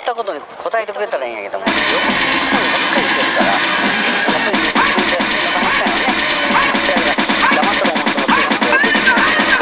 ったことに答えてくれたらいいんやけども、よく聞くことばっかり言ってるから、やっぱり自分で黙ったよね。だから黙ったら思ってもついてこう出てきた。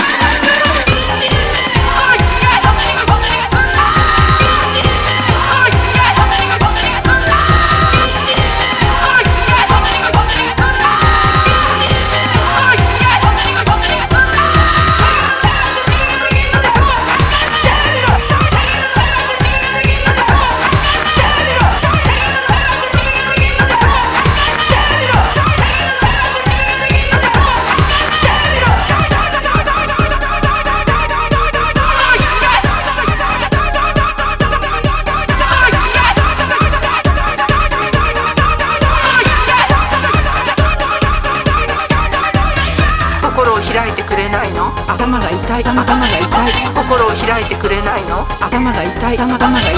心を開いてくれないの？頭が痛い、頭が痛い。心を開いてくれないの？頭が痛い、頭が痛い。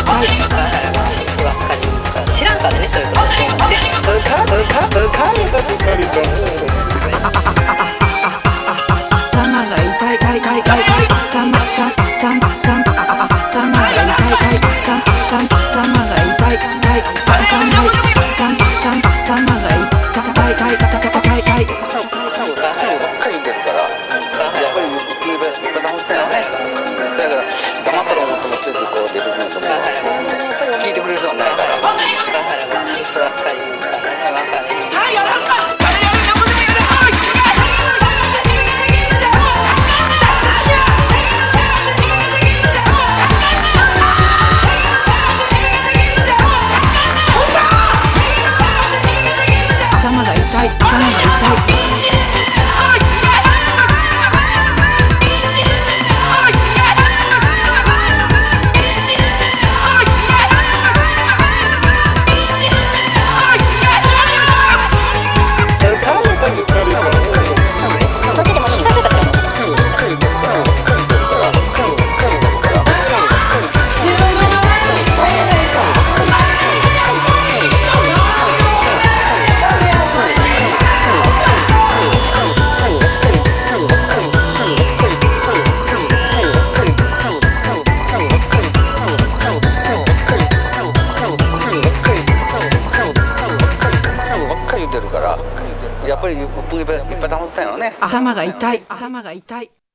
知らんからね、そういうことって。それから頭が痛い、痛い、痛い、痛い。 黙ったら思ってもついてこう出てくると思う。聞いてくれる人はないから。そればっかり言うからね、分かる。 頭が痛い、頭が痛い。 やっぱりいっぱい溜まったよね。 頭が痛い、頭が痛い。